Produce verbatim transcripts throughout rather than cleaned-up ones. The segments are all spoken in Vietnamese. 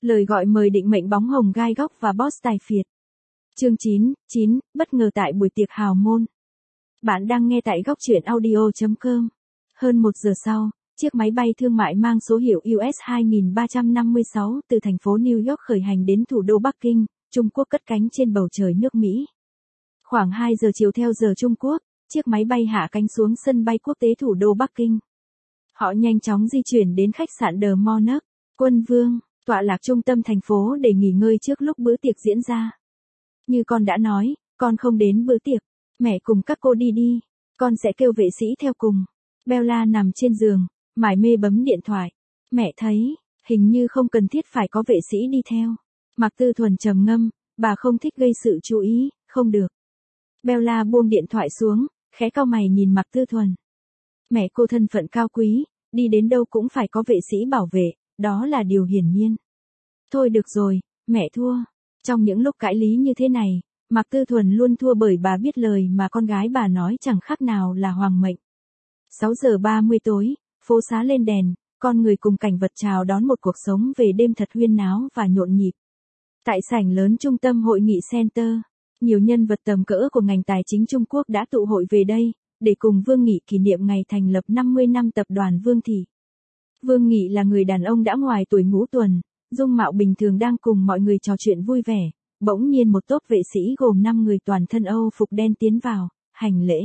Lời gọi mời định mệnh bóng hồng gai góc và boss tài phiệt. Chương chín, chín, bất ngờ tại buổi tiệc hào môn. Bạn đang nghe tại góc truyện audio chấm com. Hơn một giờ sau, chiếc máy bay thương mại mang số hiệu U S hai ba năm sáu từ thành phố New York khởi hành đến thủ đô Bắc Kinh, Trung Quốc cất cánh trên bầu trời nước Mỹ. Khoảng hai giờ chiều theo giờ Trung Quốc, chiếc máy bay hạ cánh xuống sân bay quốc tế thủ đô Bắc Kinh. Họ nhanh chóng di chuyển đến khách sạn The Monarch, Quân Vương, tọa lạc trung tâm thành phố để nghỉ ngơi trước lúc bữa tiệc diễn ra. Như con đã nói, con không đến bữa tiệc, mẹ cùng các cô đi đi, con sẽ kêu vệ sĩ theo cùng. Bella nằm trên giường, mải mê bấm điện thoại. Mẹ thấy, hình như không cần thiết phải có vệ sĩ đi theo. Mạc Tư Thuần trầm ngâm, bà không thích gây sự chú ý, không được. Bella buông điện thoại xuống, khẽ cau mày nhìn Mạc Tư Thuần. Mẹ cô thân phận cao quý, đi đến đâu cũng phải có vệ sĩ bảo vệ, đó là điều hiển nhiên. Thôi được rồi, mẹ thua. Trong những lúc cãi lý như thế này, Mạc Tư Thuần luôn thua bởi bà biết lời mà con gái bà nói chẳng khác nào là hoàng mệnh. sáu giờ ba mươi tối, phố xá lên đèn, con người cùng cảnh vật chào đón một cuộc sống về đêm thật huyên náo và nhộn nhịp. Tại sảnh lớn trung tâm hội nghị Center, nhiều nhân vật tầm cỡ của ngành tài chính Trung Quốc đã tụ hội về đây, để cùng Vương Nghị kỷ niệm ngày thành lập năm mươi năm tập đoàn Vương Thị. Vương Nghị là người đàn ông đã ngoài tuổi ngũ tuần, dung mạo bình thường đang cùng mọi người trò chuyện vui vẻ, bỗng nhiên một tốp vệ sĩ gồm năm người toàn thân Âu phục đen tiến vào, hành lễ.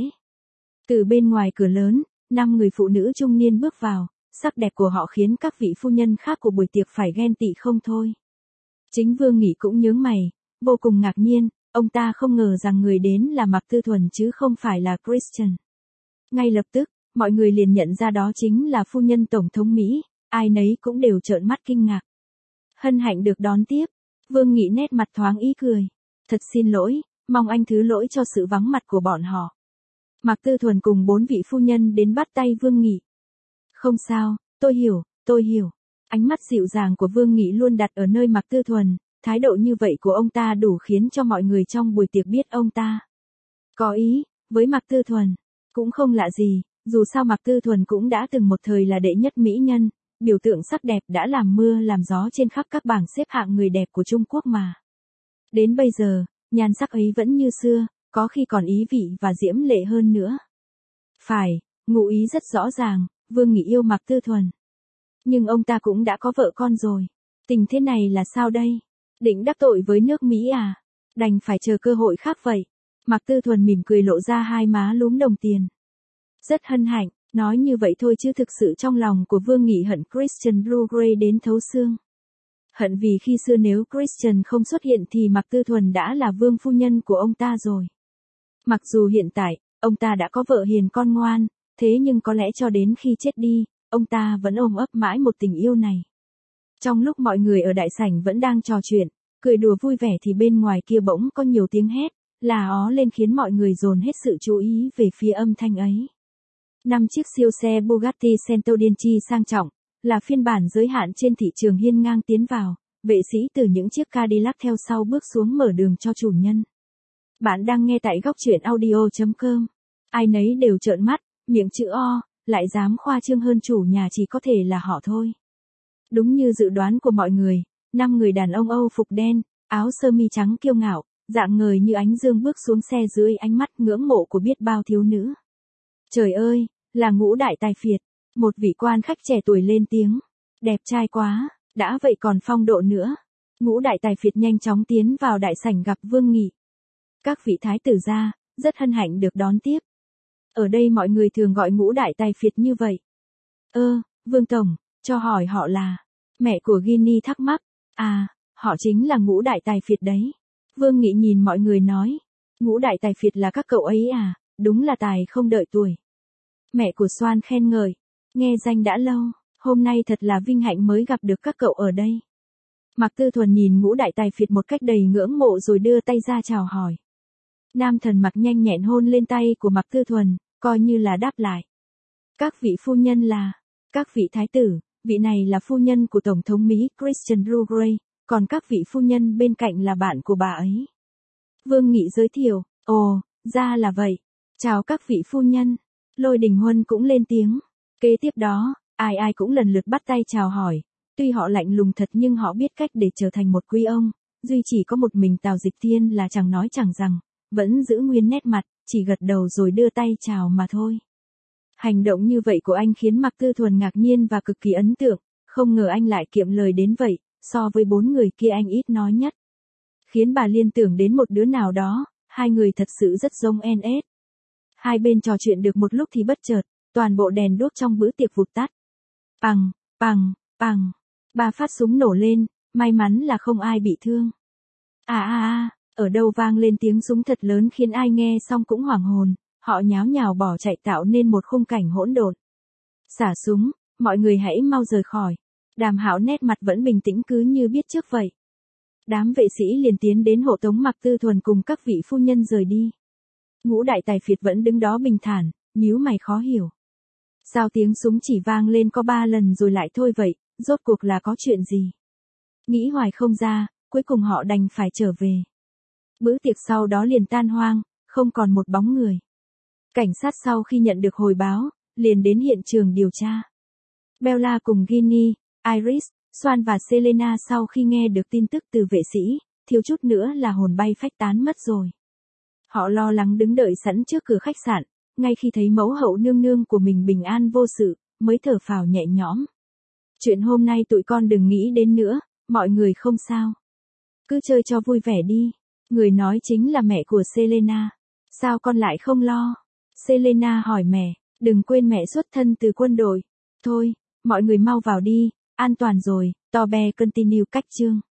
Từ bên ngoài cửa lớn, năm người phụ nữ trung niên bước vào, sắc đẹp của họ khiến các vị phu nhân khác của buổi tiệc phải ghen tị không thôi. Chính Vương Nghị cũng nhướng mày, vô cùng ngạc nhiên, ông ta không ngờ rằng người đến là Mạc Tư Thuần chứ không phải là Christian. Ngay lập tức, mọi người liền nhận ra đó chính là phu nhân Tổng thống Mỹ, ai nấy cũng đều trợn mắt kinh ngạc. Hân hạnh được đón tiếp, Vương Nghị nét mặt thoáng ý cười. Thật xin lỗi, mong anh thứ lỗi cho sự vắng mặt của bọn họ. Mạc Tư Thuần cùng bốn vị phu nhân đến bắt tay Vương Nghị. Không sao, tôi hiểu, tôi hiểu. Ánh mắt dịu dàng của Vương Nghị luôn đặt ở nơi Mạc Tư Thuần, thái độ như vậy của ông ta đủ khiến cho mọi người trong buổi tiệc biết ông ta có ý với Mạc Tư Thuần. Cũng không lạ gì, dù sao Mạc Tư Thuần cũng đã từng một thời là đệ nhất mỹ nhân, biểu tượng sắc đẹp đã làm mưa làm gió trên khắp các bảng xếp hạng người đẹp của Trung Quốc mà. Đến bây giờ, nhan sắc ấy vẫn như xưa, có khi còn ý vị và diễm lệ hơn nữa. Phải, ngụ ý rất rõ ràng, Vương Nghị yêu Mạc Tư Thuần. Nhưng ông ta cũng đã có vợ con rồi. Tình thế này là sao đây? Định đắc tội với nước Mỹ à? Đành phải chờ cơ hội khác vậy. Mạc Tư Thuần mỉm cười lộ ra hai má lúm đồng tiền. Rất hân hạnh, nói như vậy thôi chứ thực sự trong lòng của Vương Nghị hận Christian Blue Gray đến thấu xương. Hận vì khi xưa nếu Christian không xuất hiện thì Mạc Tư Thuần đã là vương phu nhân của ông ta rồi. Mặc dù hiện tại, ông ta đã có vợ hiền con ngoan, thế nhưng có lẽ cho đến khi chết đi, ông ta vẫn ôm ấp mãi một tình yêu này. Trong lúc mọi người ở đại sảnh vẫn đang trò chuyện, cười đùa vui vẻ thì bên ngoài kia bỗng có nhiều tiếng hét, là ó lên khiến mọi người dồn hết sự chú ý về phía âm thanh ấy. Năm chiếc siêu xe Bugatti Centodieci sang trọng, là phiên bản giới hạn trên thị trường hiên ngang tiến vào, vệ sĩ từ những chiếc Cadillac theo sau bước xuống mở đường cho chủ nhân. Bạn đang nghe tại góc truyện audio chấm com. Ai nấy đều trợn mắt, miệng chữ O, lại dám khoa trương hơn chủ nhà chỉ có thể là họ thôi. Đúng như dự đoán của mọi người, năm người đàn ông Âu phục đen, áo sơ mi trắng kiêu ngạo, dạng ngời như ánh dương bước xuống xe dưới ánh mắt ngưỡng mộ của biết bao thiếu nữ. Trời ơi, là Ngũ Đại Tài Phiệt, một vị quan khách trẻ tuổi lên tiếng. Đẹp trai quá, đã vậy còn phong độ nữa. Ngũ Đại Tài Phiệt nhanh chóng tiến vào đại sảnh gặp Vương Nghị. Các vị thái tử gia, rất hân hạnh được đón tiếp. Ở đây mọi người thường gọi Ngũ Đại Tài Phiệt như vậy. Ơ, Vương Tổng, cho hỏi họ là... Mẹ của Ginny thắc mắc. À, họ chính là Ngũ Đại Tài Phiệt đấy. Vương Nghị nhìn mọi người nói. Ngũ Đại Tài Phiệt là các cậu ấy à, đúng là tài không đợi tuổi. Mẹ của Soan khen ngợi. Nghe danh đã lâu, hôm nay thật là vinh hạnh mới gặp được các cậu ở đây. Mạc Tư Thuần nhìn Ngũ Đại Tài Phiệt một cách đầy ngưỡng mộ rồi đưa tay ra chào hỏi. Nam thần mặc nhanh nhẹn hôn lên tay của Mạc Tư Thuần, coi như là đáp lại. Các vị phu nhân là, các vị thái tử, vị này là phu nhân của Tổng thống Mỹ Christian Blue Gray, còn các vị phu nhân bên cạnh là bạn của bà ấy. Vương Nghị giới thiệu, ồ, ra là vậy. Chào các vị phu nhân. Lôi Đình Huân cũng lên tiếng. Kế tiếp đó, ai ai cũng lần lượt bắt tay chào hỏi. Tuy họ lạnh lùng thật nhưng họ biết cách để trở thành một quý ông, duy chỉ có một mình Tào Dịch Thiên là chẳng nói chẳng rằng, vẫn giữ nguyên nét mặt, chỉ gật đầu rồi đưa tay chào mà thôi. Hành động như vậy của anh khiến Mạc Tư Thuần ngạc nhiên và cực kỳ ấn tượng, không ngờ anh lại kiệm lời đến vậy, so với bốn người kia anh ít nói nhất. Khiến bà liên tưởng đến một đứa nào đó, hai người thật sự rất giống en ét. Hai bên trò chuyện được một lúc thì bất chợt, toàn bộ đèn đốt trong bữa tiệc vụt tắt. Pằng, pằng, pằng, ba phát súng nổ lên, may mắn là không ai bị thương. À à à, ở đâu vang lên tiếng súng thật lớn khiến ai nghe xong cũng hoảng hồn, họ nháo nhào bỏ chạy tạo nên một khung cảnh hỗn độn. Xả súng, mọi người hãy mau rời khỏi. Đàm Hạo nét mặt vẫn bình tĩnh cứ như biết trước vậy. Đám vệ sĩ liền tiến đến hộ tống Mạc Tư Thuần cùng các vị phu nhân rời đi. Ngũ đại tài phiệt vẫn đứng đó bình thản, nhíu mày khó hiểu. Sao tiếng súng chỉ vang lên có ba lần rồi lại thôi vậy, rốt cuộc là có chuyện gì? Nghĩ hoài không ra, cuối cùng họ đành phải trở về. Bữa tiệc sau đó liền tan hoang, không còn một bóng người. Cảnh sát sau khi nhận được hồi báo, liền đến hiện trường điều tra. Bella cùng Ginny, Iris, Swan và Selena sau khi nghe được tin tức từ vệ sĩ, thiếu chút nữa là hồn bay phách tán mất rồi. Họ lo lắng đứng đợi sẵn trước cửa khách sạn, ngay khi thấy mẫu hậu nương nương của mình bình an vô sự, mới thở phào nhẹ nhõm. Chuyện hôm nay tụi con đừng nghĩ đến nữa, mọi người không sao. Cứ chơi cho vui vẻ đi. Người nói chính là mẹ của Selena. Sao con lại không lo? Selena hỏi mẹ, đừng quên mẹ xuất thân từ quân đội. Thôi, mọi người mau vào đi, an toàn rồi, Tobe continue cách chương.